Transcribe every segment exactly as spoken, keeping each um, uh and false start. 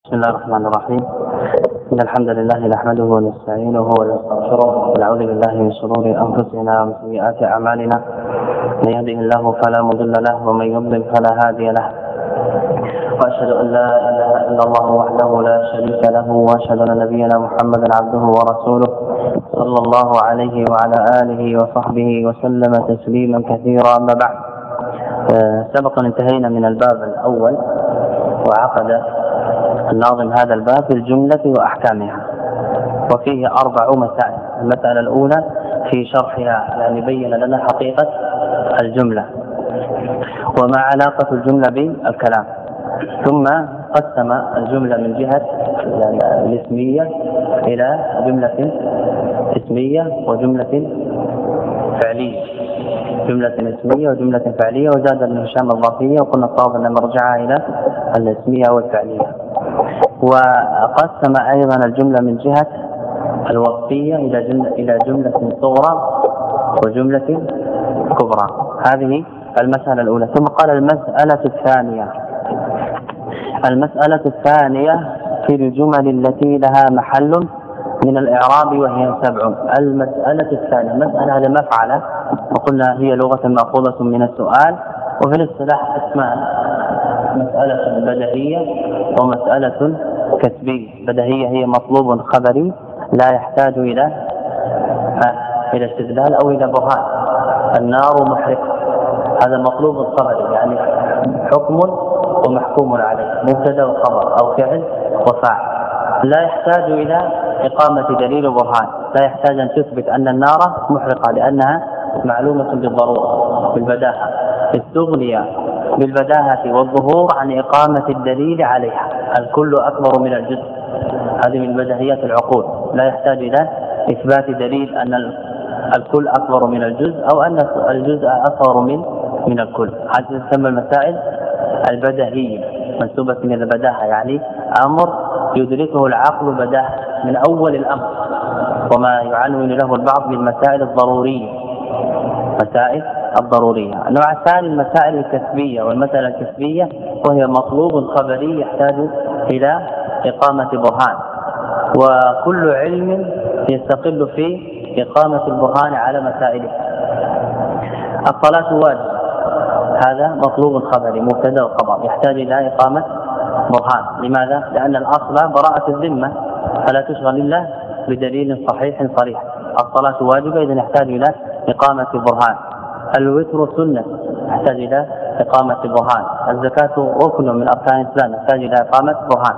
بسم الله الرحمن الرحيم. إن الحمد لله نحمده ونستعينه ونستغفره ونعوذ بالله من شرور أنفسنا ومن سيئات أعمالنا. من يهده الله فلا مضل له ومن يضلل فلا هادي له. وأشهد أن لا إله إلا الله وحده لا شريك له وأشهد أن نبينا محمدا عبده ورسوله صلى الله عليه وعلى آله وصحبه وسلم تسليما كثيرا. أما بعد، سبق انتهينا من الباب الأول وعقد الناظم هذا الباب في الجملة وأحكامها، وفيه أربع مسائل. المسألة الأولى في شرحها، يعني بين لنا حقيقة الجملة وما علاقة الجملة بالكلام، ثم قسم الجملة من جهة الاسمية إلى جملة اسمية وجملة فعلية، جملة اسمية وجملة فعلية، وزاد ابن هشام الظرفية، وقلنا الصواب أن مرجعها إلى الاسمية والفعلية. وقسم أيضا الجملة من جهة الوصفية إلى جملة إلى جملة صغرى وجملة كبرى. هذه المسألة الأولى. ثم قال المسألة الثانية، المسألة الثانية في الجمل التي لها محل من الإعراب وهي سبع. المسألة الثانية، مسألة هذا مفعلة، وقلنا هي لغة مأخوذة من السؤال، وفي الاصطلاح اسمان: مسألة بديهية ومسألة كسبية. بديهية هي مطلوب خبري لا يحتاج إلى إلى استدلال أو إلى برهان. النار محرقة، هذا مطلوب خبري، يعني حكم ومحكوم عليه، مبتدأ وخبر أو فعل وفاعل، لا يحتاج إلى إقامة دليل وبرهان، لا يحتاج أن تثبت أن النار محرقة لأنها معلومة بالضرورة بالبداهة. استغني بالبداهة والظهور عن إقامة الدليل عليها. الكل أكبر من الجزء، هذه من بديهيات العقول، لا يحتاج إلى إثبات دليل أن الكل أكبر من الجزء أو أن الجزء أصغر من من الكل. هذه تسمى المسائل البديهية، منسوبة من البداهة، يعني أمر يدركه العقل بداهة من أول الأمر، وما يعنون له البعض بالمسائل الضرورية، مسائل الضرورية. النوع الثاني المسائل الكسبية، والمسألة الكسبية وهي مطلوب خبري يحتاج إلى إقامة برهان، وكل علم يستقل في إقامة البرهان على مسائله. الصلاة واجب، هذا مطلوب خبري مبتدأ وخبر يحتاج إلى إقامة برهان. لماذا؟ لأن الأصل براءة الذمة، فلا تشغل إلا بدليل صحيح صريح. الصلاة واجبة، إذن يحتاج إلى إقامة برهان. الوتر سنة، يحتاج إلى إقامة برهان. الزكاة ركن من أركان الإسلام، يحتاج إلى إقامة برهان.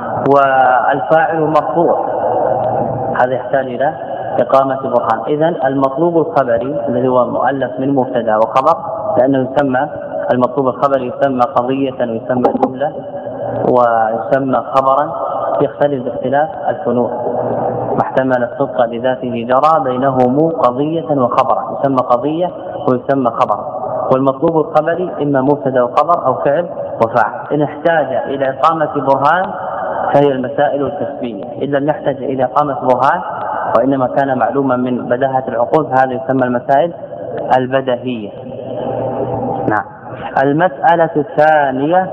والفاعل مرفوع، هذا يحتاج إلى إقامة برهان. إذن المطلوب الخبري الذي هو مؤلف من مبتدأ وخبر، لأنه يسمى المطلوب الخبري يسمى قضية ويسمى جملة ويسمى خبرا، يختلف باختلاف الفنون. محتمل الصدق لذاته جرى بينهم قضية وخبرا، يسمى قضية ويسمى خبر. والمطلوب الخبري إما مبتدأ وخبر أو فعل وفاعل. إن احتاج إلى إقامة برهان فهي المسائل الكسبية، إن لم يحتاج إلى إقامة برهان وإنما كان معلوما من بداهة العقول فهذا يسمى المسائل البديهية. نعم. المسألة الثانية،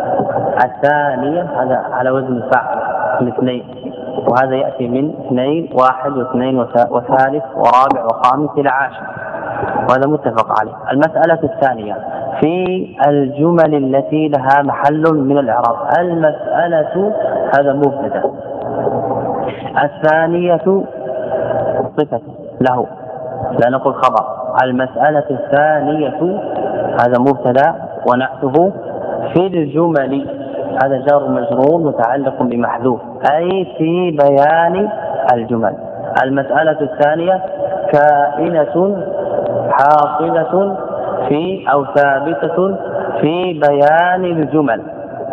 الثانية هذا على وزن فعل الاثنين، وهذا يأتي من اثنين واحد واثنين وثالث ورابع وخامس إلى عاشر، وهذا متفق عليه. المسألة الثانية في الجمل التي لها محل من الإعراب. المسألة هذا مبتدأ، الثانية صفة له، لا نقول خبر. المسألة الثانية هذا مبتدأ ونعته في الجمل، هذا جار مجرور متعلق بمحذوف، أي في بيان الجمل. المسألة الثانية كائنة حاصلة في أو ثابتة في بيان الجمل،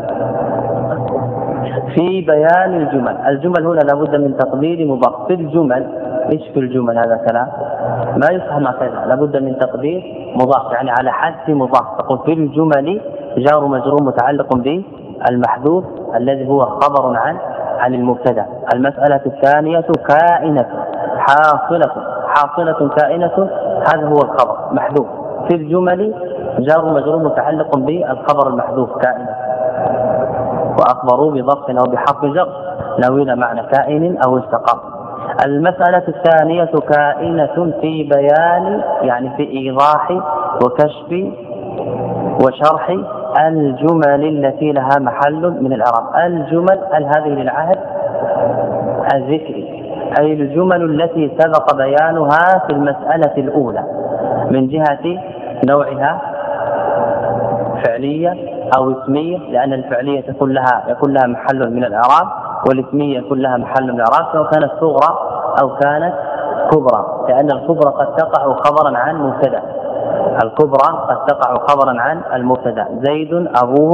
في بيان الجمل. الجمل هنا لابد من تقدير مضاف. في الجمل، ايش في الجمل؟ هذا كلام ما يفهم هكذا، لابد من تقدير مضاف، يعني على حد مضاف. تقول في الجمل جار مجرور متعلق بالمحذوف الذي هو خبر عن عن المبتدا. المسألة الثانية كائنة حاصلة، حاصلة كائنة، هذا هو الخبر محذوف. في الجمل جار مجرور متعلق بالخبر المحذوف كائنة. وأخبروا بضبط أو بحرف جر ناوين معنى كائن أو استقر. المسألة الثانية كائنة في بيان يعني في إيضاح وكشف وشرح الجمل التي لها محل من الإعراب. الجمل هذه للعهد الذكري، أي الجمل التي سبق بيانها في المسألة الأولى من جهة نوعها فعلية أو اسمية، لأن الفعلية يكون لها يكون لها محل من الإعراب، والاسمية يكون لها محل من الإعراب سواء كانت صغرى أو كانت كبرى، لأن الكبرى قد تقع خبرا عن مبتدأ. الكبرى قد تقع خبرا عن المبتدأ. زيد أبوه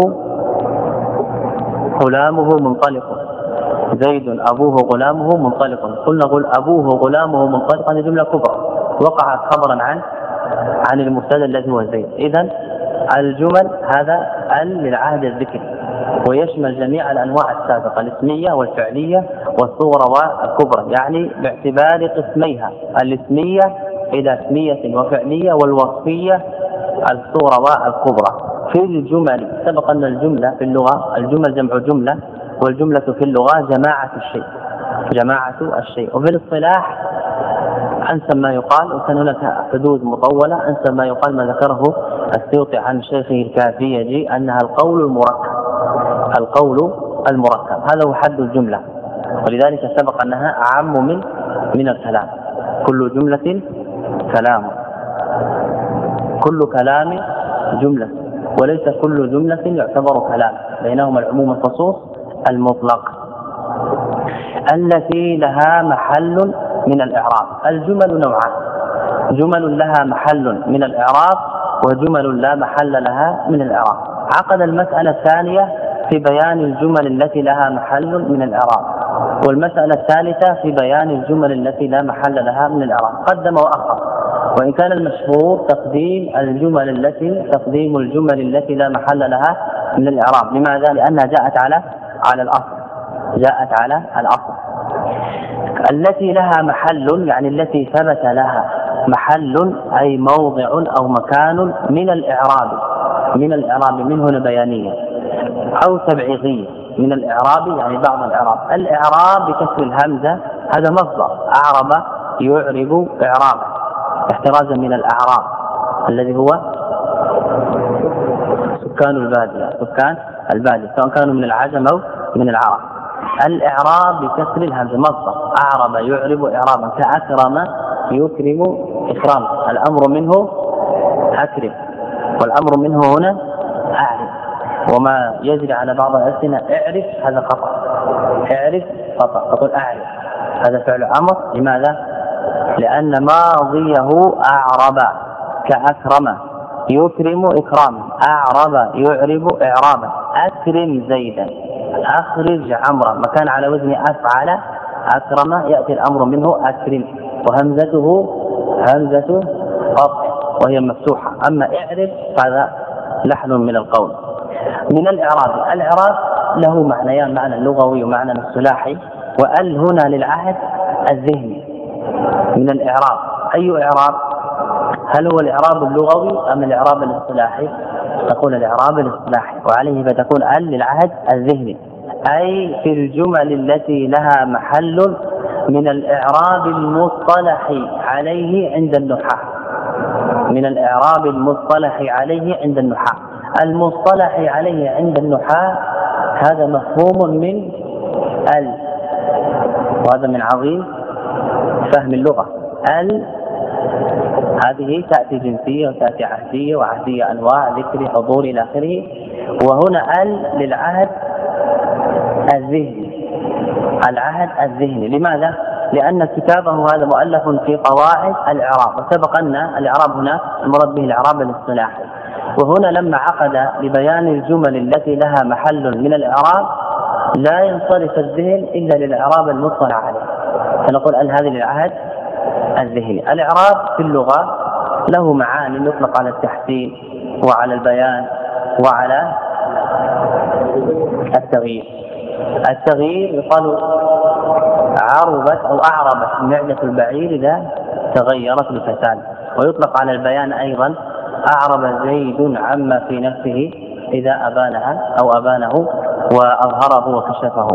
غلامه منطلق، زيد أبوه غلامه منطلق. قلنا نقول أبوه غلامه منطلق، هذه جملة كبرى وقعت خبرا عن عن المبتدأ الذي هو زيد. إذن الجمل هذا ال للعهد الذكري، ويشمل جميع الأنواع السابقة الاسمية والفعلية والصغرى والكبرى، يعني باعتبار قسميها الاسمية إلى اسمية وفعلية، والوصفية الصغرى والكبرى. في الجمل سبق أن الجملة في اللغة الجمل جمع جملة، والجملة في اللغة جماعة الشيء جماعة الشيء. وفي الاصطلاح أنسب ما يقال، وكان هناك حدود مطولة، أنسب ما يقال ما ذكره السيوطي عن شيخه الكافيجي أنها القول المركب. القول المركب هذا هو حد الجملة، ولذلك سبق أنها أعم من من الكلام. كل جملة كلام، كل كلام جملة، وليس كل جملة يعتبر كلام، بينهما العموم الخصوص المطلق. التي لها محل من الإعراب. الجمل نوعان: جمل لها محل من الإعراب، وجمل لا محل لها من الإعراب. عقد المسألة الثانية في بيان الجمل التي لها محل من الإعراب، والمسألة الثالثة في بيان الجمل التي لا محل لها من الإعراب. قدم وأخر، وإن كان المشهور تقديم الجمل التي تقديم الجمل التي لا محل لها من الإعراب. لماذا؟ لأنها جاءت على على الأصل جاءت على الأصل. التي لها محل يعني التي ثبت لها محل، أي موضع أو مكان من الإعراب من الإعراب من هنا بيانية أو تبعيضية. من الإعراب يعني بعض الإعراب. الإعراب بكسر الهمزة هذا مصدر أعرب يعرب إعرابا، احترازا من الأعراب الذي هو سكان البادية سكان البادية سواء كانوا من العجم أو من العرب. الإعراب بكسر الهمزة مصدر أعرب يعرب إعرابا، كأكرم يكرم إكراما. الأمر منه أكرم، والأمر منه هنا أعرف. وما يجري على بعض الألسنة اعرف هذا خطأ، اعرف خطأ، تقول أعرف هذا فعل أمر. لماذا؟ لأن ماضيه أعرب، كأكرم يكرم إكراما، أعرب يعرب إعرابا. أكرم زيدا، أخرج عمرا، مكان على وزن أفعل أكرم يأتي الأمر منه أكرم، وهمزته همزة قطع وهي مفتوحة. أما اعرف هذا لحن من القول. من الإعراب. الإعراب له معنيان: معنى لغوي ومعنى اصطلاحي. وال هنا للعهد الذهني. من الإعراب أي إعراب؟ هل هو الإعراب اللغوي أم الإعراب الاصطلاحي؟ تقول الإعراب الاصطلاحي، وعليه فتكون ال للعهد الذهني، أي في الجمل التي لها محل من الإعراب المصطلح عليه عند النحاة. من الإعراب المصطلح عليه عند النحاة. المصطلح عليه عند النحاة هذا مفهوم من ال، وهذا من عظيم فهم اللغة. ال هذه تأتي جنسية وتأتي عهدية، وعهدية أنواع ذكر حضور إلى آخره. وهنا ال للعهد الذهني، العهد الذهني. لماذا؟ لأن كتابه هذا مؤلف في قواعد الإعراب، وسبق أن الإعراب هنا المراد به الإعراب الاصطلاحي. وهنا لما عقد لبيان الجمل التي لها محل من الإعراب لا ينصرف الذهن إلا للإعراب المطلع عليه، فنقول أن هذه للعهد الذهني. الإعراب في اللغة له معاني يطلق على التحسين وعلى البيان وعلى التغيير. التغيير يقال عربت أو أعربت معدة البعير إذا تغيرت لفساد، ويطلق على البيان أيضا أعرب زيد عما في نفسه إذا أبانها أو أبانه وأظهره وكشفه.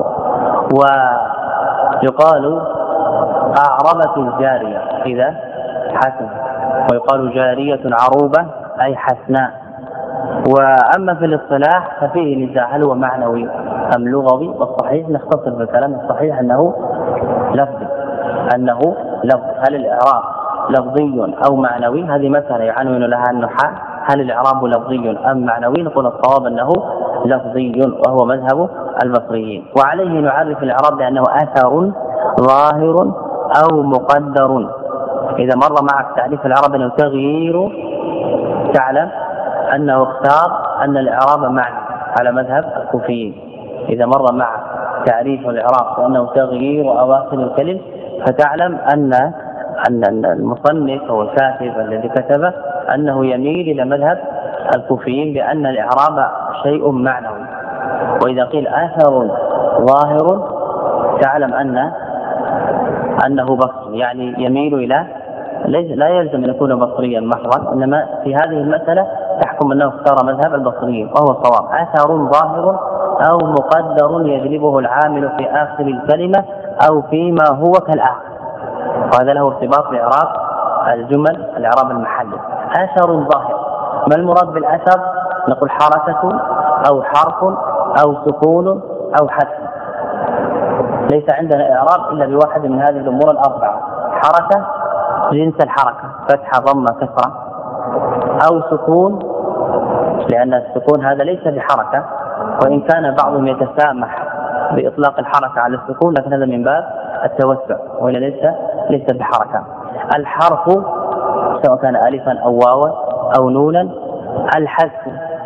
ويقال أعربت الجارية إذا حسن، ويقال جارية عروبة أي حسناء. وأما في الاصطلاح ففيه نزاع هل هو معنوي أم لغوي، والصحيح نختصر في الكلام الصحيح أنه لفظي، أنه لفظ. هل الإعراب لفظي أو معنوي؟ هذه مسألة يعنون لها النحاة، هل الإعراب لفظي أم معنوي؟ نقول الصواب أنه لفظي، وهو مذهب البصريين. وعليه نعرف الإعراب بأنه أثر ظاهر أو مقدر. إذا مر معك تعريف الإعراب أنه تغيير، تعلم أنه اختار أن الإعراب معنى على مذهب الكوفيين. إذا مر معك تعريف الإعراب وأنه تغيير أواخر الكلم، فتعلم أن أن المصنف أو الكاتب الذي كتبه أنه يميل إلى مذهب الكوفيين بأن الإعراب شيء معنوي. وإذا قيل أثر ظاهر تعلم أن أنه بصري، يعني يميل إلى، لا يلزم أن يكون بصريا محضا، إنما في هذه المسألة تحكم أنه اختار مذهب البصريين وهو الصواب. أثر ظاهر أو مقدر يجلبه العامل في آخر الكلمة أو فيما هو كالآخر. وهذا له ارتباط بإعراب الجمل، الإعراب المحلي. أثر ظاهر، ما المراد بالأثر؟ نقول حركة أو حرف أو سكون أو حذف. ليس عندنا إعراب إلا بواحد من هذه الأمور الأربعة: حركة جنس الحركة، فتحة ضمة كسرة، أو سكون لأن السكون هذا ليس بحركة، وإن كان بعضهم يتسامح بإطلاق الحركة على السكون لكن هذا من باب التوسع، وإلا ليس ليس بحركة. الحرف سواء كان ألفا أو واوا أو نونا. الحذف،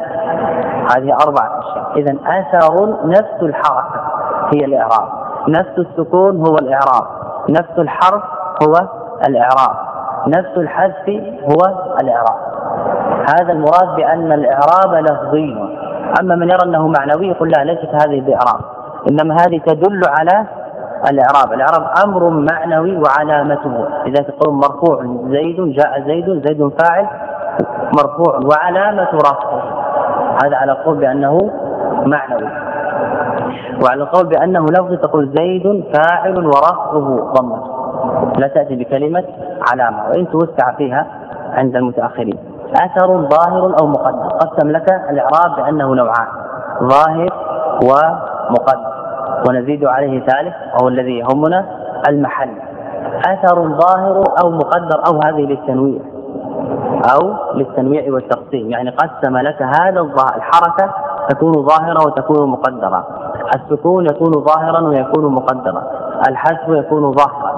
هذه أربعة أشياء. إذن أثر نفس الحركة هي الإعراب، نفس السكون هو الإعراب، نفس الحرف هو الإعراب، نفس الحذف هو الإعراب. هذا المراد بأن الإعراب لفظي. أما من يرى أنه معنوي يقول لا، ليست هذه بإعراب، إنما هذه تدل على الإعراب. الإعراب أمر معنوي وعلامته، إذا تقول مرفوع زيد، جاء زيد، زيد فاعل مرفوع وعلامة رفعه، هذا على قول بأنه معنوي. وعلى القول بأنه لفظ تقول زيد فاعل ورفعه ضمة، لا تأتي بكلمة علامة، وإن توسع فيها عند المتأخرين. أثر ظاهر أو مقدر، قسم لك الإعراب بأنه نوعان: ظاهر ومقدر، ونزيد عليه ثالث وهو الذي يهمنا: المحل. أثر ظاهر أو مقدر، أو هذه للتنويع أو للتنويع والتقسيم، يعني قسم لك هذا الظاهر. الحركة تكون ظاهرة وتكون مقدرة، السكون يكون ظاهرا ويكون مقدرا، الحذف يكون ظاهرا،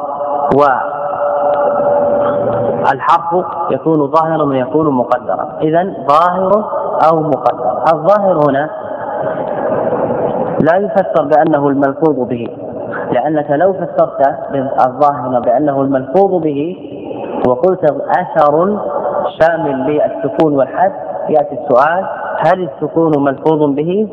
والحرف يكون ظاهرا ويكون مقدرا. إذن ظاهر أو مقدر. الظاهر هنا لا يفسر بأنه الملفوظ به، لأنك لو فسرت الظاهر بأنه الملفوظ به وقلت أثر شامل للسكون والحذف، يأتي السؤال: هل السكون ملفوظ به؟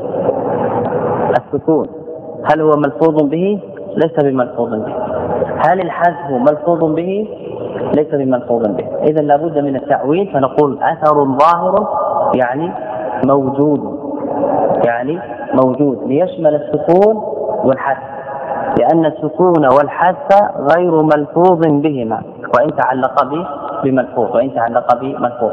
السكون هل هو ملفوظ به؟ ليس بملفوظ به. هل الحذف ملفوظ به؟ ليس بملفوظ به. إذا لابد من التأويل، فنقول أثر ظاهر يعني موجود، يعني موجود ليشمل السكون والحذف، لأن السكون والحذف غير ملفوظ بهما، وإن تعلق به بملفوظ وإن تعلق بملفوظ.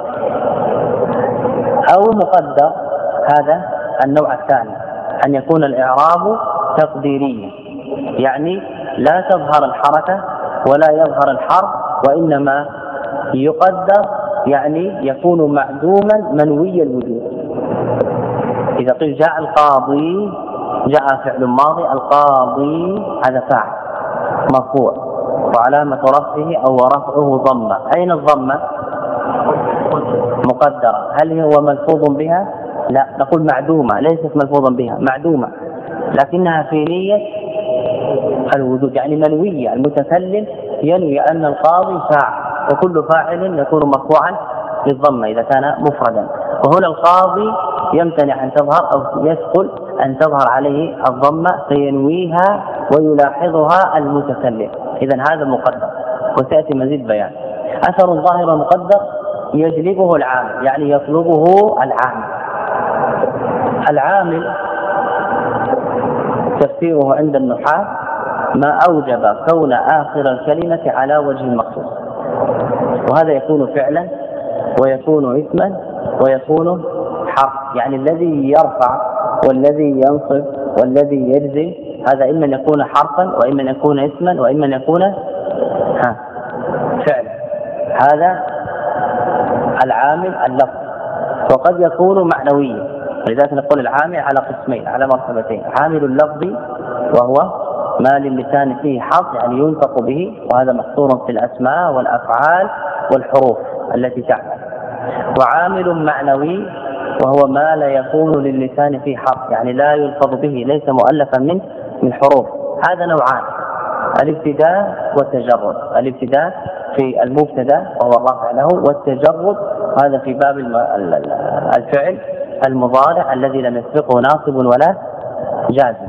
أو مقدر، هذا النوع الثاني، أن يكون الإعراب تقديريا، يعني لا تظهر الحركة ولا يظهر الحرف، وإنما يقدر، يعني يكون معدوما منوي الوجود. إذا قيل جاء القاضي، جاء فعل ماضي، القاضي هذا فاعل مرفوع وعلامة رفعه أو رفعه ضمة. أين الضمة؟ مقدرة. هل هو ملفوظ بها؟ لا، نقول معدومة، ليست ملفوظا بها، معدومة، لكنها في نية الوجود، يعني منوية. المتكلم ينوي أن القاضي فاعل، وكل فاعل يكون مرفوعا بالضمة إذا كان مفردا. وهنا القاضي يمتنع أن تظهر أو يثقل أن تظهر عليه الضمة، فينويها ويلاحظها المتكلم. إذن هذا مقدر، وسيأتي مزيد بيان. أثر الظاهر مقدر يجلبه العامل، يعني يطلبه العامل. العامل تفسيره عند النحاة ما أوجب كون آخر الكلمة على وجه مخصوص، وهذا يكون فعلا ويكون اسما ويكون حرف، يعني الذي يرفع والذي ينصب والذي يجزم هذا إما أن يكون حرفا وإما أن يكون اسما وإما أن يكون ها فعلا. هذا العامل اللفظ، وقد يكون معنويا، لذلك نقول العامل على قسمين على مرتبتين: عامل اللفظ وهو ما للسان فيه حظ يعني ينطق به، وهذا محصور في الأسماء والأفعال والحروف التي تعمل، وعامل معنوي وهو ما لا يكون للسان فيه حظ يعني لا يلفظ به، ليس مؤلفا من من حروف. هذا نوعان: الابتداء والتجرد. الابتداء في المبتدا وهو الرافع له، والتجرد هذا في باب الفعل المضارع الذي لم يسبقه ناصب ولا جازم.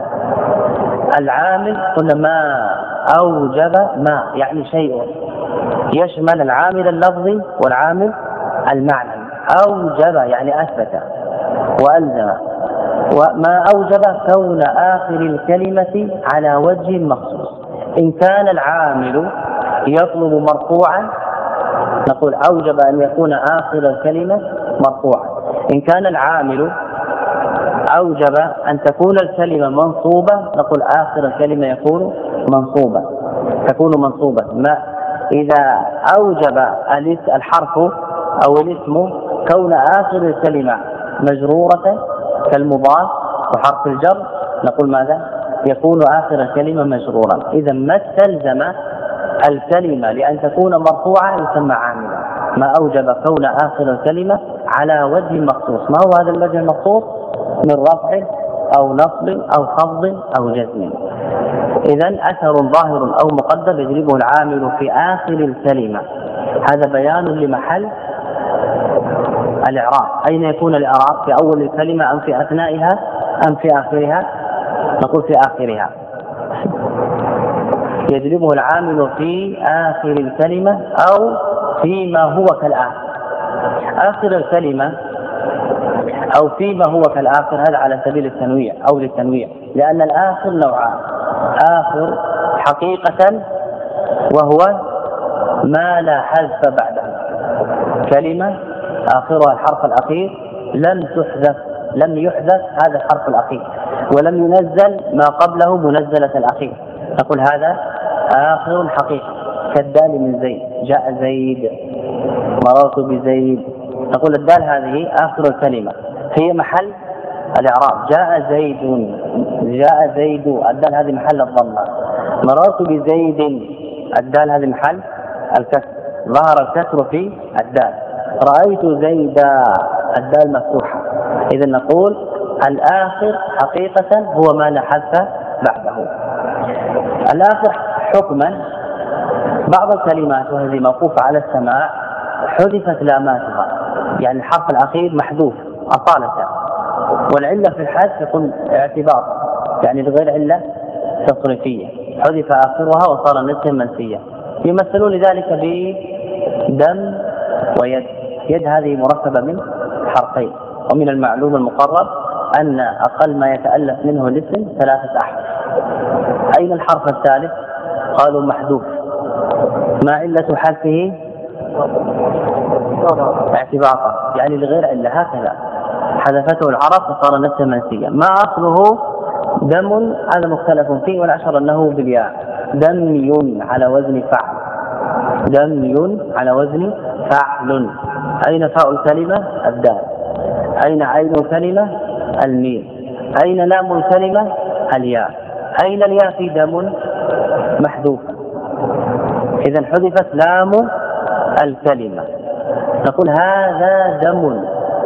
العامل قلنا ما أوجب ما يعني شيء يشمل العامل اللفظي والعامل المعنوي. أوجب يعني أثبت وألزم، وما أوجب كون آخر الكلمة على وجه مخصوص. إن كان العامل يطلب مرفوعا نقول أوجب أن يكون آخر الكلمة مرفوعا. إن كان العامل أوجب أن تكون الكلمة منصوبة نقول آخر الكلمة يكون منصوبة تكون منصوبة. ما إذا أوجب الحرف أو الاسم كون آخر الكلمة مجرورة كالمضاف وحرف الجر نقول ماذا؟ يكون آخر الكلمة مجرورا. إذا ما استلزم الكلمة لأن تكون مرفوعة يسمى عاملا. ما أوجب كون آخر الكلمة على وجه مخصوص. ما هو هذا الوجه المخصوص؟ من رفع أو نصب أو خفض أو جزم. إذن أثر ظاهر أو مقدر يجلبه العامل في آخر الكلمة. هذا بيان لمحل الإعراب. أين يكون الإعراب؟ في أول الكلمة أم في أثنائها أم في آخرها؟ نقول في آخرها. يجلبه العامل في آخر الكلمة أو فيما هو كالآخر. آخر الكلمة أو فيما هو كالآخر هذا على سبيل التنويع أو للتنويع، لأن الآخر نوعان: آخر حقيقة وهو ما لا حذف بعده، كلمة آخرها الحرف الأخير لم تحذف لم يحذف هذا الحرف الأخير ولم ينزل ما قبله منزلة الأخير، نقول هذا آخر حقيقة. كالدال من زيد، جاء زيد، مررت بزيد، نقول الدال هذه آخر الكلمة هي محل الإعراب. جاء زيد، جاء زيد، الدال هذه محل الضمة. مررت بزيد، الدال هذه محل الكسر، ظهر الكسر في الدال. رأيت زيدا، الدال مفتوحة. إذا نقول الآخر حقيقة هو ما لا حذف بعده. الآخر حكما بعض الكلمات وهذه موقوفة على السماع حذفت لاماتها، يعني الحرف الأخير محذوف أصالة، والعلة في الحذف يكون اعتبار، يعني بغير علة تصريفية، حذف آخرها وصار نسيا منسيا. يمثلون ذلك بدم ويد. يد هذه مركبة من حرفين، ومن المعلوم المقرر أن أقل ما يتألف منه الاسم ثلاثة أحرف. أين الحرف الثالث؟ قالوا محذوف. ما علة حذفه؟ اعتباطا، يعني لغير علة، هكذا حذفته العرب وصار نسيا منسيا. ما أصله؟ دم، هذا مختلف فيه والأشهر أنه بالياء، دمي على وزن فعل، دمي على وزن فعل. أين فاء الكلمة؟ الدال. أين عين الكلمة؟ الميم. أين لام الكلمة؟ الياء. أين الياء في دم؟ محذوفة. إذا حذفت لام الكلمة. نقول هذا دم،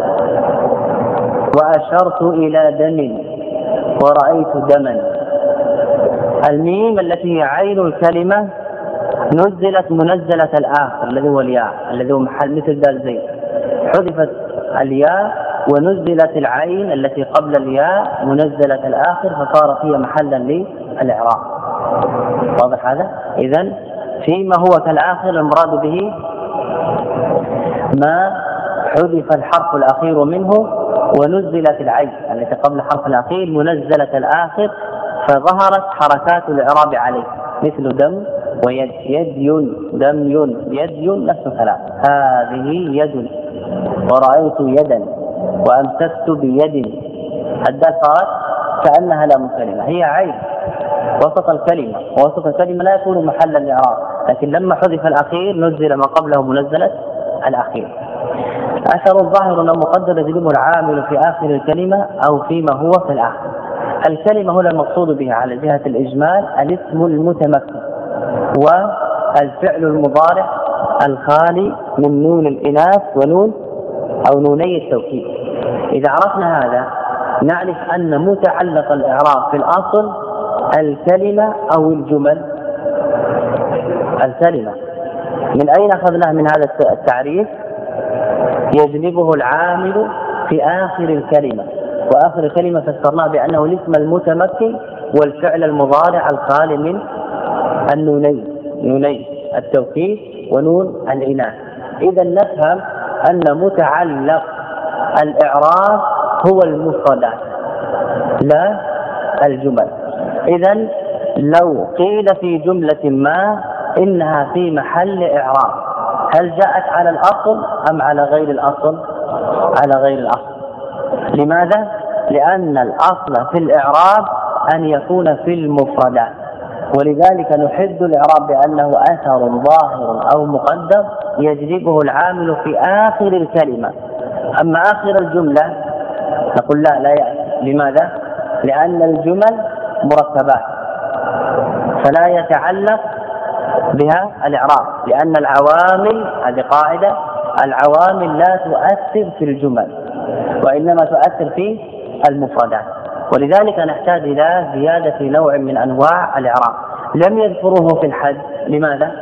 وأشرت إلى دم، ورأيت دما. الميم التي هي عين الكلمة نزلت منزلة الآخر الذي هو الياء، الذي هو محل مثل دال زيد. حذفت الياء ونزلت العين التي قبل الياء منزلة الآخر، فصار فيها محلا للإعراب. واضح هذا؟ إذن فيما هو كالآخر المراد به ما حذف الحرف الأخير منه ونزلت العين التي قبل الحرف الأخير منزلة الآخر، فظهرت حركات الإعراب عليه مثل دم ويد، يد دم يد نفس الكلام، هذه يد ورأيت يدا وأمسكت بيد، الدال صارت كأنها لام كلمة، هي عين وسط الكلمة، ووسط الكلمة لا يكون محل الإعراب، لكن لما حذف الأخير نزل ما قبله منزلة الأخير. أثر ظاهر أو مقدر يجلبه العامل في آخر الكلمة أو فيما هو في الآخر. الكلمة هنا المقصود بها على جهة الإجمال الاسم المتمكن والفعل المضارع الخالي من نون الإناث ونون أو نوني التوكيد. إذا عرفنا هذا نعرف أن متعلق الإعراب في الأصل الكلمة أو الجمل. الكلمة من أين أخذناه من هذا التعريف؟ يجلبه العامل في آخر الكلمة، وآخر الكلمة فسرناه بأنه الاسم المتمكن والفعل المضارع الخالي من النونين، نوني التوكيد ونون الإناث. إذا نفهم أن متعلق الإعراب هو المفردات لا الجمل. إذا لو قيل في جملة ما إنها في محل إعراب، هل جاءت على الأصل أم على غير الأصل؟ على غير الأصل. لماذا؟ لأن الأصل في الإعراب أن يكون في المفردات، ولذلك نحد الإعراب بأنه أثر ظاهر أو مقدر يجلبه العامل في آخر الكلمة. أما آخر الجملة نقول لا لا يأتي. لماذا؟ لأن الجمل مركبات فلا يتعلق بها الإعراب، لأن العوامل، هذه قاعدة، العوامل لا تؤثر في الجمل وإنما تؤثر في المفردات، ولذلك نحتاج إلى زيادة نوع من أنواع الإعراب لم يذكره في الحد. لماذا؟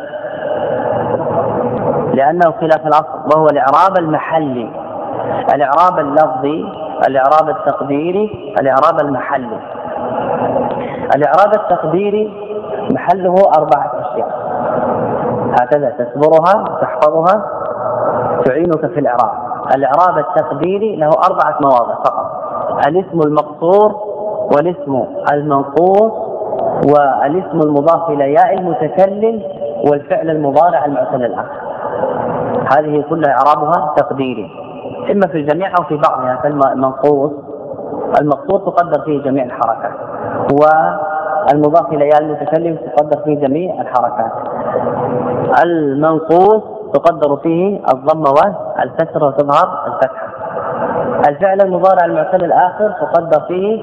لأنه خلاف الأصل، وهو الإعراب المحلي، الإعراب اللفظي، الإعراب التقديري، الإعراب المحلي. الإعراب التقديري محله أربعة أشياء هكذا تسبرها تحفظها تعينك في الإعراب. الإعراب التقديري له أربعة مواضع فقط: الاسم المقصور والاسم المنقوص والاسم المضاف إلى ياء المتكلم والفعل المضارع المعتل الآخر. هذه كلها إعرابها تقديري، إما في الجميع أو في بعضها. كالمنقوص المقصور تقدر فيه جميع الحركات، والمضاف إلى ياء المتكلم تقدر فيه جميع الحركات. المنقوص تقدر فيه الضمة والكسرة وتظهر الفتحة. الفعل المضارع المعتل الآخر تقدر فيه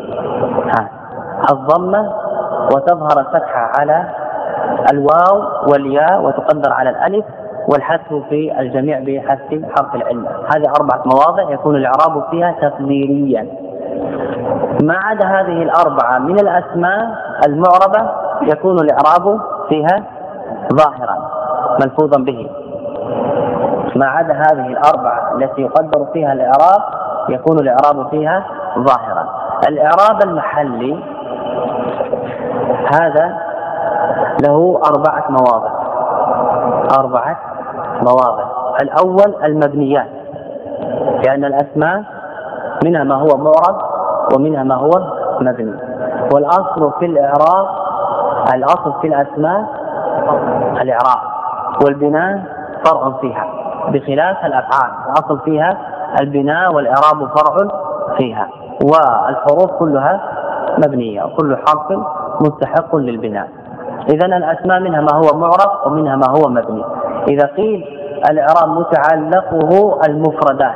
الضمة وتظهر الفتحة على الواو والياء وتقدر على الألف، والحذف في الجميع بحذف حرف العلة. هذه أربعة مواضع يكون الإعراب فيها تقديريا. ما عدا هذه الأربعة من الأسماء المعربة يكون الإعراب فيها ظاهرا ملفوظا به. ما عدا هذه الأربعة التي يقدر فيها الإعراب يكون الإعراب فيها ظاهرا. الإعراب المحلي هذا له أربعة مواضع أربعة مواضع. الأول المبنيات، لأن الأسماء منها ما هو معرب ومنها ما هو مبني، والأصل في الإعراب الأصل في الأسماء الإعراب، والبناء فرع فيها بخلاف الأفعال، الأصل فيها البناء والإعراب فرع فيها، والحروف كلها مبنية وكل حرف مستحق للبناء. إذن الأسماء منها ما هو معرب ومنها ما هو مبني. إذا قيل الإعراب متعلقه المفردات،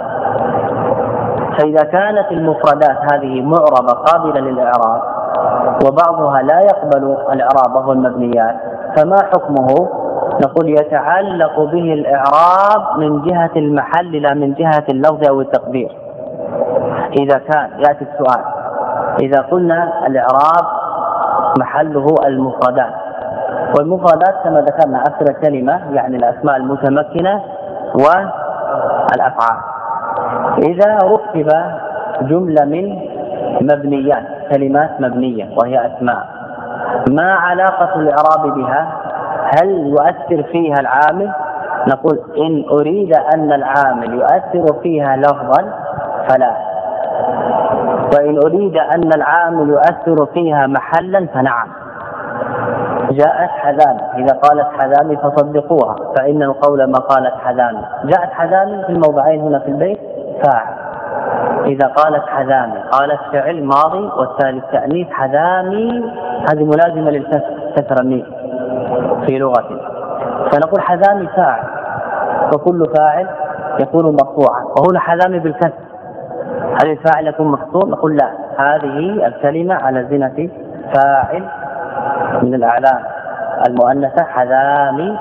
فإذا كانت المفردات هذه معربة قابلة للإعراب وبعضها لا يقبل الإعراب وهو المبنيات، فما حكمه؟ نقول يتعلق به الإعراب من جهة المحل لا من جهة اللفظ أو التقدير. إذا كان يأتي السؤال، إذا قلنا الإعراب محله المفردات، والمفردات كما ذكرنا أكثر الكلمة يعني الأسماء المتمكنة والأفعال. إذا ركب جملة من مبنيات، كلمات مبنية وهي أسماء، ما علاقة الإعراب بها؟ هل يؤثر فيها العامل؟ نقول إن أريد أن العامل يؤثر فيها لفظا فلا، وإن أريد أن العامل يؤثر فيها محلا فنعم. جاءت حذامي، إذا قالت حذامي فصدقوها فإن القول ما قالت حذامي. جاءت حذامي في الموضعين هنا في البيت فاعل. إذا قالت حذامي قالت فعل ماضي والثالث التأنيث حذامي، هذه ملازمة للكسر، كسر ميم في لغة، فنقول حذامي فاعل، وكل فاعل يكون مرفوعا، وهنا حذامي بالكسر، هل الفاعل يكون مكسور؟ نقول لا، هذه الكلمة على زنة فاعل من الأعلام المؤنثة، حذامي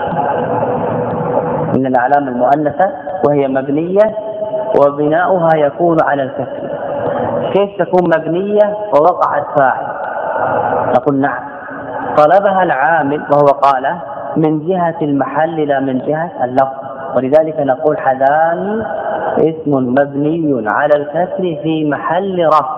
من الأعلام المؤنثة وهي مبنية وبناؤها يكون على الكسر. كيف تكون مبنية ووقعت فاعل؟ نقول نعم، طلبها العامل وهو قال من جهة المحل لا من جهة اللفظ، ولذلك نقول حذامي اسم مبني على الكسر في محل رفع.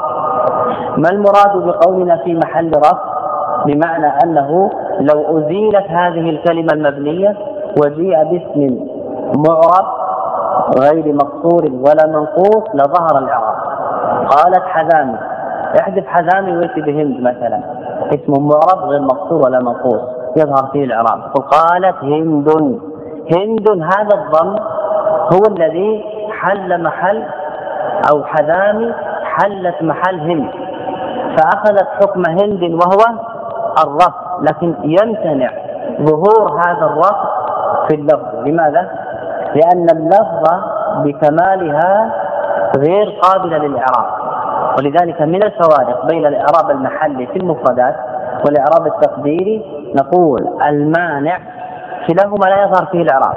ما المراد بقولنا في محل رفع؟ بمعنى أنه لو أزيلت هذه الكلمة المبنية وجيء باسم معرب غير مقصور ولا منقوص لظهر الإعراب. قالت حذامي، احذف حذامي ويأتي بهند مثلا، اسم معرب غير مقصور ولا منقوص يظهر فيه الإعراب. قالت هند، هند هذا الضم هو الذي حل محل، أو حذامي حلت محل هند، فأخذت حكم هند وهو الرفع، لكن يمتنع ظهور هذا الرفع في اللفظ. لماذا؟ لأن اللفظ بكمالها غير قابلة للإعراب، ولذلك من الفوارق بين الإعراب المحلي في المفردات والإعراب التقديري نقول المانع كلاهما لا يظهر فيه الإعراب.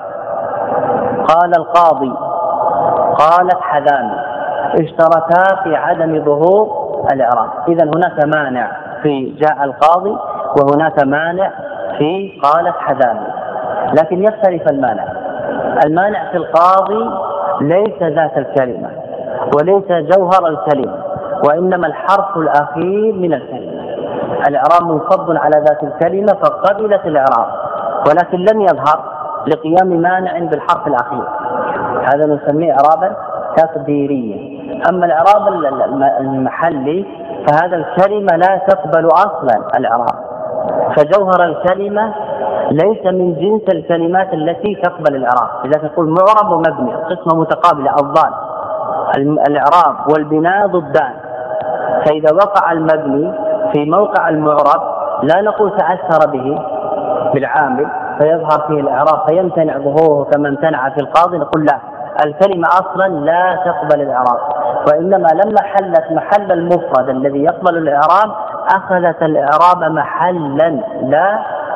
قال القاضي، قالت حذامي، اشترتا في عدم ظهور الإعراب. إذن هناك مانع في جاء القاضي وهناك مانع في قالت حذامي، لكن يختلف المانع. المانع في القاضي ليس ذات الكلمة وليس جوهر الكلمة، وإنما الحرف الأخير من الكلمة. الإعراب منصب على ذات الكلمة فقبلت الإعراب، ولكن لم يظهر لقيام مانع بالحرف الأخير، هذا نسميه إعرابا تقديريا. أما الإعراب المحلي فهذا الكلمة لا تقبل أصلا الإعراب، فجوهر الكلمة ليس من جنس الكلمات التي تقبل الإعراب. إذا تقول معرب ومبني قسمة متقابلة الضاد، الإعراب والبناء ضدان، فإذا وقع المبني في موقع المعرب لا نقول تأثر به بالعامل فيظهر فيه الإعراب فيمتنع ظهوره كما امتنع في القاضي، نقول لا، الكلمة أصلا لا تقبل الإعراب، وإنما لما حلت محل المفرد الذي يقبل الإعراب أخذت الإعراب محلا لا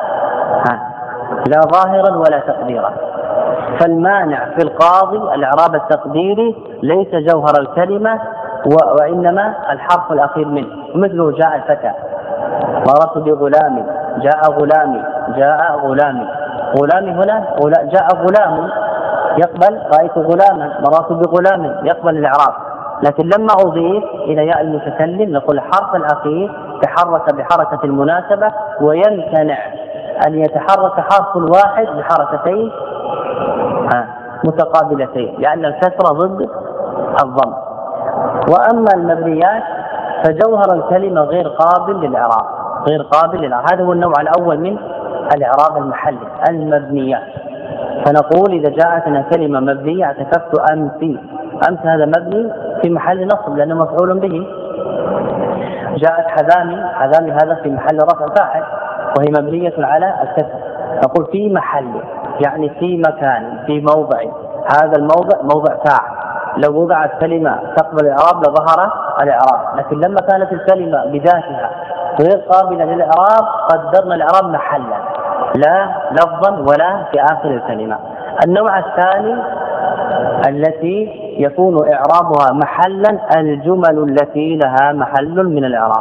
لا ظاهرا ولا تقديرا. فالمانع في القاضي الإعراب التقديري ليس جوهر الكلمة وإنما الحرف الأخير منه، مثله جاء الفتى، مررت بغلامي، جاء غلامي، جاء غلامي. غلامي هنا جاء غلام يقبل، رأيت غلاما، مررت بغلام يقبل الإعراب، لكن لما أضيف إلى ياء المتكلم نقول الحرف الأخير تحرك بحركة المناسبة، ويمتنع أن يتحرك حرف واحد بحركتين متقابلتين، لأن الكسرة ضد الضم. وأما المبنيات فجوهر الكلمة غير قابل للإعراب، غير قابل للإعراب. هذا هو النوع الأول من الإعراب المحلي، المبنيات. فنقول إذا جاءتنا كلمة مبنية اعتكفت أمسي، أمس هذا مبني في محل نصب لأنه مفعول به. جاءت حذامي، حذامي هذا في محل رفع فاعل وهي مبنية على الكسر، نقول في محل يعني في مكان في موضع، هذا الموضع موضع فاعل، لو وضعت كلمة تقبل الإعراب لظهر الإعراب، لكن لما كانت الكلمة بذاتها غير قابلة للإعراب قدرنا الإعراب محلا لا لفظا ولا في آخر الكلمة. النوع الثاني التي يكون إعرابها محلا الجمل التي لها محل من الإعراب،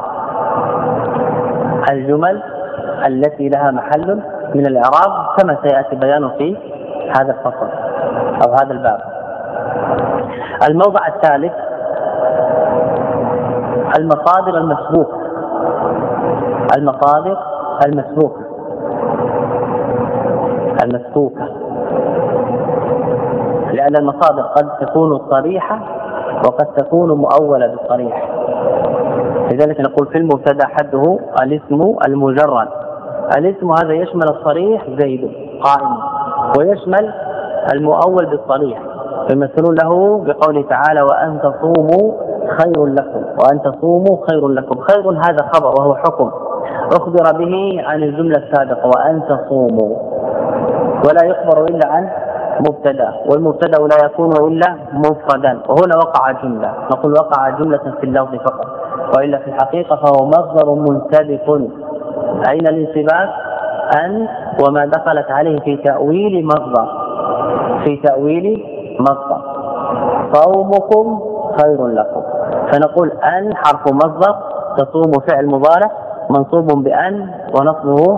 الجمل التي لها محل من الإعراب كما سيأتي بيانه في هذا الفصل أو هذا الباب. الموضع الثالث المصادر المسبوكة، المصادر المسبوكة المسبوكة لأن المصادر قد تكون صريحة وقد تكون مؤولة بالصريح. لذلك نقول في المبتدأ حده الاسم المجرد. الاسم هذا يشمل الصريح زيد قائم، ويشمل المؤول بالصريح، يمثلون له بقوله تعالى وأن تصوموا خير لكم، وأن تصوموا خير لكم. خير هذا خبر وهو حكم أخبر به عن الجملة السابقة وأن تصوموا، ولا يخبر إلا عن مبتدا، والمبتدا لا يكون إلا مفردا، وهنا وقع جملة. نقول وقع جملة في اللفظ فقط، وإلا في الحقيقة فهو مصدر منسبك. أين الانسباك؟ أن وما دخلت عليه في تأويل مصدر، في تأويل مصدر. صومكم خير لكم، فنقول أن حرف مصدر، تصوم فعل مضارع منصوب بأن ونصبه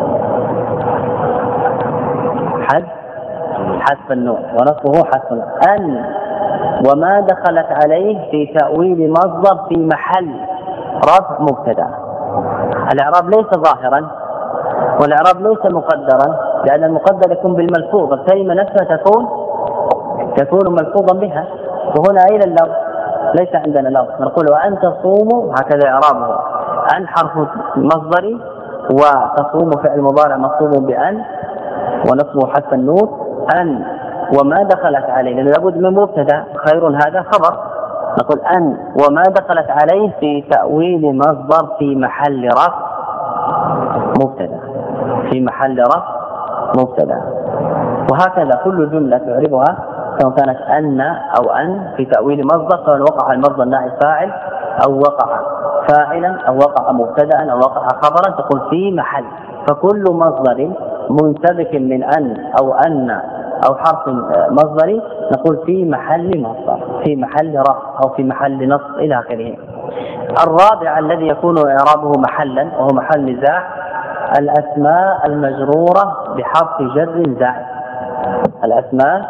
حد حذف النون، ونصبه حذف النون. أن وما دخلت عليه في تأويل مصدر في محل رفع مبتدأ. الإعراب ليس ظاهرا والإعراب ليس مقدرا، لأن المقدر يكون بالملفوظ، الكلمة نفسها تكون تكون ملفوظا بها، وهنا أين اللفظ؟ ليس عندنا لفظ. نقول وأن تصوموا هكذا إعرابه، أن حرف مصدري وتصوم فعل مضارع مصوب بأن ونصبه حذف النون. أن وما دخلت عليه، لأنه لابد من مبتدأ، خير هذا خبر. نقول أن وما دخلت عليه في تأويل مصدر في محل رفع مبتدأ، في محل رفع مبتدأ. وهكذا كل جملة تعربها سواء كانت أن أو أن في تأويل مصدر، سواء وقع المصدر نائب فاعل أو وقع فاعلا أو وقع مبتدأ أو وقع خبرا، تقول في محل. فكل مصدر منسبك من أن أو أن أو حرف مصدري نقول في محل مصدر، في محل رفع أو في محل نصب إلى آخره. الرابع الذي يكون إعرابه محلا وهو محل نزاع، الأسماء المجرورة بحرف جر زائد. الأسماء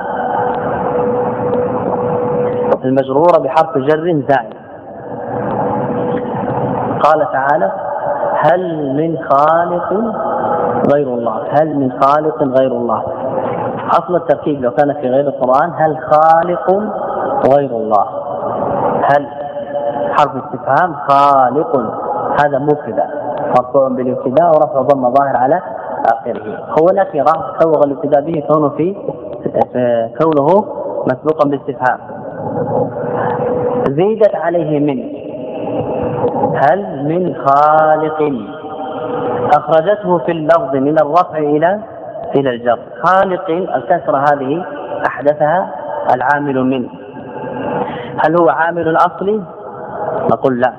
المجرورة بحرف جر زائد. قال تعالى هل من خالق غير الله، هل من خالق غير الله. أصل التركيب لو كان في غير القرآن هل خالق غير الله، هل حرف استفهام، خالق هذا مبتدأ مرفوع بالابتداء ورفع ضم ظاهر على آخره. هو نكرة سوغ الابتداء به كونه في كونه مسبوقا باستفهام. زيدت عليه من، هل من خالق، أخرجته في اللفظ من الرفع إلى إلى الجر. خالق الكسرة هذه أحدثها العامل من. هل هو عامل أصلي؟ نقول لا.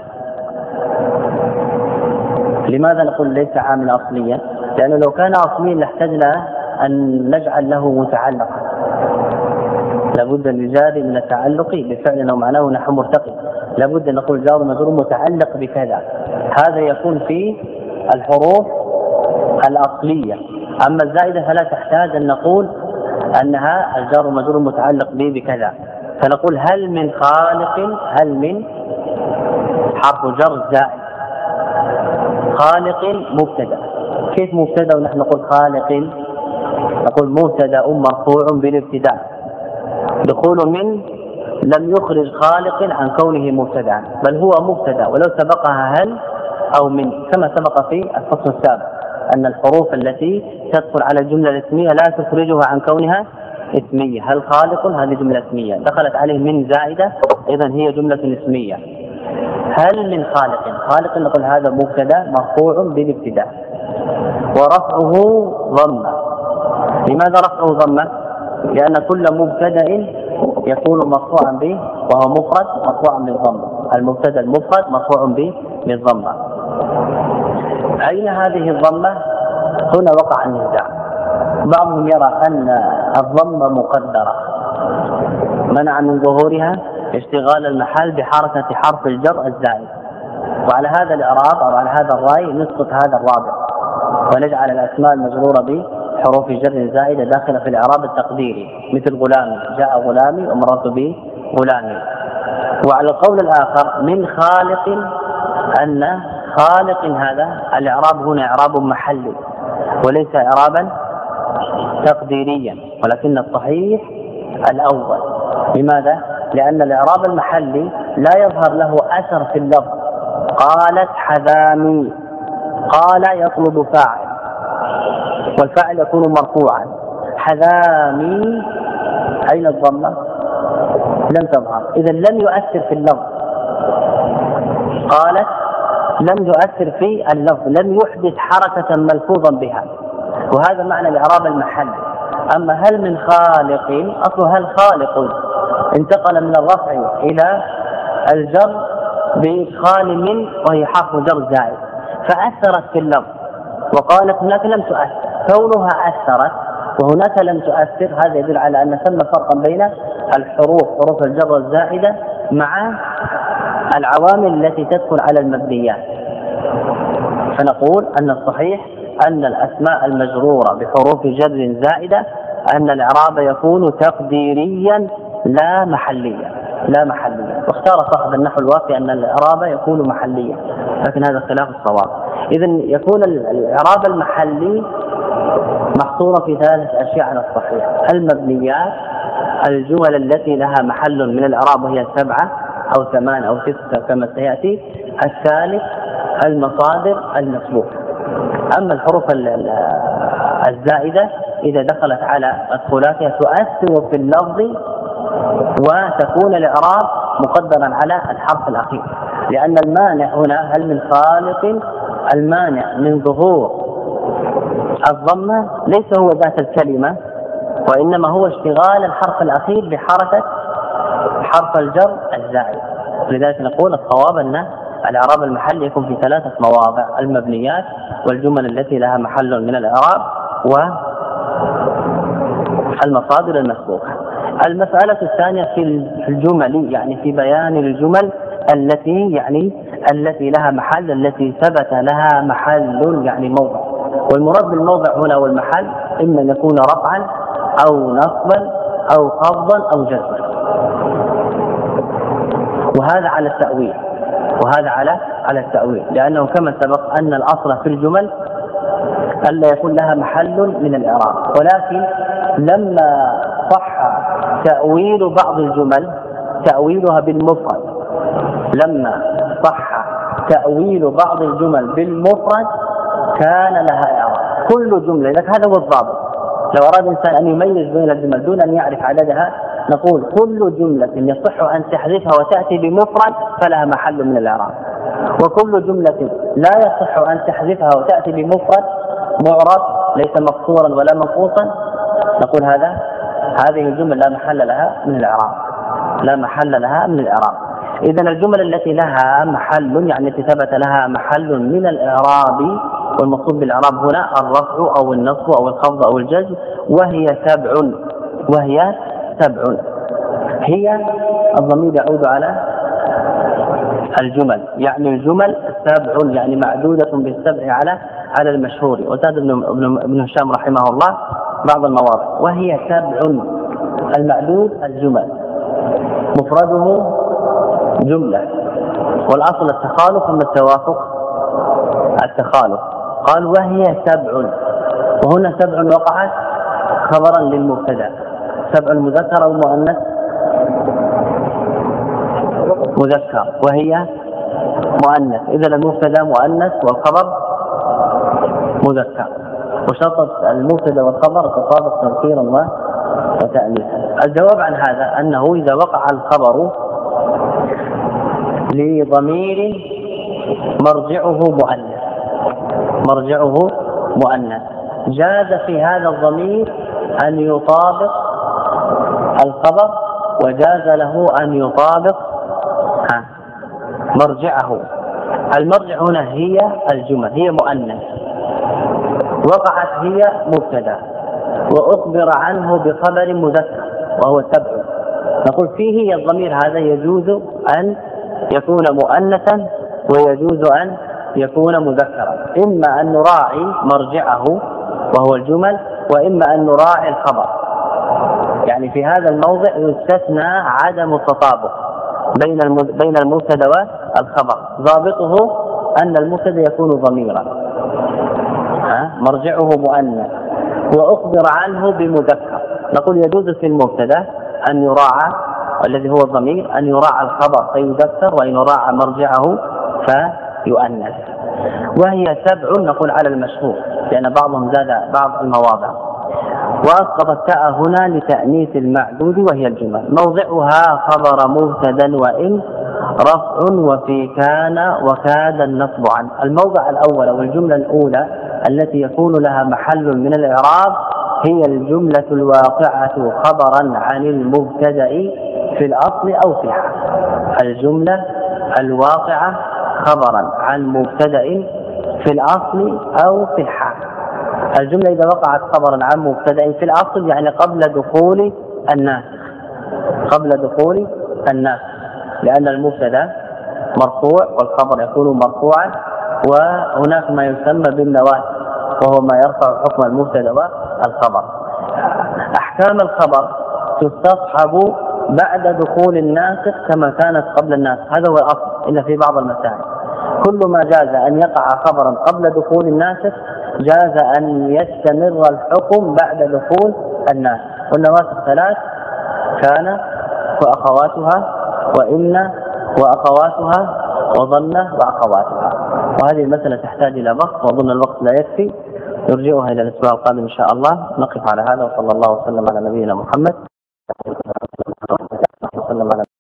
لماذا نقول ليس عامل أصليا؟ لأنه لو كان أصليا لاحتجنا أن نجعل له متعلقا، لابد للجار من التعلق بفعل أو معناه نحو مرتقي، لابد أن نقول جار مجرور متعلق بكذا. هذا يكون في الحروف الأصلية. أما الزائدة فلا تحتاج أن نقول أنها الجار مجرور متعلق به بكذا، فنقول هل من خالق، هل من حرف جر زائد، خالق مبتدأ. كيف مبتدأ ونحن نقول خالق؟ نقول مبتدأ مرفوع بالابتداء، دخول من لم يخرج خالق عن كونه مبتدأ، بل هو مبتدأ ولو سبقها هل أو من، كما سبق في الفصل السابق أن الحروف التي تدخل على الجملة الاسمية لا تخرجها عن كونها اسمية. هل خالق هذه جملة اسمية، دخلت عليه من زائدة إذن هي جملة اسمية. هل من خالق، خالق نقول هذا مبتدأ مرفوع بالابتداء ورفعه ضمة. لماذا رفعه ضمة؟ لأن كل مبتدأ يكون مرفوعا به وهو مفرد مرفوعا بالضمة. المبتدأ المفرد مرفوع به بالضمة. أين هذه الضمة؟ هنا وقع النزاع. بعضهم يرى أن الضمة مقدرة منع من ظهورها اشتغال المحل بحركة حرف الجر الزائد، وعلى هذا الإعراب أو على هذا الرأي نسقط هذا الرابع ونجعل الأسماء المجرورة بحروف جر زائدة داخلة في الإعراب التقديري، مثل غلامي، جاء غلامي ومررت به غلامي. وعلى القول الآخر من خالق، أن خالق هذا الإعراب هنا إعراب محلي وليس إعرابا تقديريا، ولكن الصحيح الأول. لماذا؟ لأن الإعراب المحلي لا يظهر له أثر في اللفظ. قالت حذامي، قال يطلب فاعل والفاعل يكون مرفوعا. حذامي أين الضمة؟ لم تظهر، إذا لم يؤثر في اللفظ. قالت لم يؤثر في اللفظ، لم يحدث حركة ملفوظا بها، وهذا معنى الإعراب المحلي. أما هل من خالق، أصل هل خالق انتقل من الرفع إلى الجر بإدخال من وهي حرف جر زائد فأثرت في اللفظ، وقالت هناك لم تؤثر. كونها أثرت وهناك لم تؤثر هذا يدل على أن ثم فرقا بين الحروف، حروف الجر الزائدة مع العوامل التي تدخل على المبنيات. فنقول أن الصحيح أن الأسماء المجرورة بحروف جر زائدة أن الإعراب يكون تقديريا لا محليا، لا محليا. واختار صاحب النحو الوافي أن الإعراب يكون محليا، لكن هذا خلاف الصواب. إذن يكون الإعراب المحلي محصورا في ثلاث أشياء على الصحيح: المبنيات، الجمل التي لها محل من الإعراب وهي سبعة أو ثمان أو ستة كما سيأتي، الثالث المصادر المسبوقة. أما الحروف الزائدة إذا دخلت على مدخولاتها تؤثر في اللفظ وتكون الإعراب مقدرا على الحرف الأخير، لأن المانع هنا هل من خالق، المانع من ظهور الضمة ليس هو ذات الكلمة، وإنما هو اشتغال الحرف الأخير بحركة حرف الجر الزائد. لذلك نقول الصواب أن الإعراب المحلي يكون في ثلاثة مواضع: المبنيات، والجمل التي لها محل من الإعراب، والمصادر المسبوقة. المسألة الثانية في الجمل، يعني في بيان الجمل التي يعني التي لها محل، التي ثبت لها محل يعني موضع. والمراد بالموضع هنا والمحل إما أن يكون رفعا أو نصبا أو خفضا أو جزما، وهذا على التأويل، وهذا على على التأويل، لأنه كما سبق أن الأصل في الجمل ألا يكون لها محل من الإعراب، ولكن لما صح تأويل بعض الجمل تأويلها بالمفرد، لما صح تأويل بعض الجمل بالمفرد كان لها إعراب كل جملة. لذلك هذا هو الضابط. لو أراد إنسان أن يميز بين الجمل دون أن يعرف عددها نقول كل جملة يصح أن تحذفها وتأتي بمفرد فلها محل من الإعراب، وكل جملة لا يصح أن تحذفها وتأتي بمفرد معرب ليس مقصورا ولا منقوصا نقول هذا هذه الجمل لا محل لها من الإعراب، لا محل لها من الإعراب. إذن الجمل التي لها محل يعني التي ثبت لها محل من الإعراب، والمقصود بالإعراب هنا الرفع أو النصب أو الخفض أو الجزم، وهي سبع، وهي سبع. هي الضمير يعود على الجمل، يعني الجمل سبع يعني معدودة بالسبع على على المشهور. وزاد ابن ابن هشام رحمه الله بعض المواضع وهي سبع، المعدود الجمل مفرده جملة، والأصل التخالف أم التوافق؟ التخالف. قال وهي سبع، وهنا سبع وقعت خبرا للمبتدا، سبع المذكر أو مؤنث؟ مذكر، وهي مؤنث، إذا المبتدا مؤنث والخبر مذكر، وشرط المبتدا والخبر تطابق تذكيرا وتأنيثا. الجواب عن هذا أنه إذا وقع الخبر لضمير مرجعه مؤنث، مرجعه مؤنث جاز في هذا الضمير أن يطابق الخبر، وجاز له أن يطابق مرجعه. المرجع هنا هي الجمل، هي مؤنث، وقعت هي مبتدا وأخبر عنه بخبر مذكر وهو سبع، نقول فيه الضمير هذا يجوز أن يكون مؤنثا ويجوز أن يكون مذكرا، إما أن نراعي مرجعه وهو الجمل، وإما أن نراعي الخبر. يعني في هذا الموضع يستثنى عدم التطابق بين بين المبتدا والخبر، ضابطه أن المبتدا يكون ضميرا مرجعه مؤنث وأخبر عنه بمذكر، نقول يجوز في المبتدا أن يراعى والذي هو الضمير أن يراعى الخبر فيذكر وإن يراعى مرجعه فيؤنث. وهي سبع نقول على المشهور لأن بعضهم زاد بعض المواضع. وأسقط التاء هنا لتأنيث المعدود وهي الجمل. موضعها خبر مبتدا وإن رفع وفي كان وكاد النصب عن. الموضع الأول أو الجملة الأولى التي يكون لها محل من الإعراب هي الجملة الواقعة خبرا عن المبتدأ في الأصل أو في الحال. الجملة الواقعة خبرا عن مبتدأ في الأصل أو في الحال. الجملة إذا وقعت خبرا عن مبتدأ في الأصل يعني قبل دخول الناس قبل دخول الناس لأن المبتدأ مرفوع والخبر يكون مرفوعا، وهناك ما يسمى بالنواسخ وهو ما يرفع حكم المبتدأ والخبر. أحكام الخبر تستصحب بعد دخول الناسخ كما كانت قبل الناسخ، هذا هو الأصل إلا في بعض المسائل. كل ما جاز أن يقع خبرا قبل دخول الناسخ جاز أن يستمر الحكم بعد دخول الناسخ. والنواسخ ثلاث: كان وأخواتها وإن وأخواتها وظن وأخواتها. وهذه المسألة تحتاج إلى بحث وأظن الوقت لا يكفي، نرجعها إلى الأسبوع القادم إن شاء الله. نقف على هذا وصلى الله وسلم على نبينا محمد.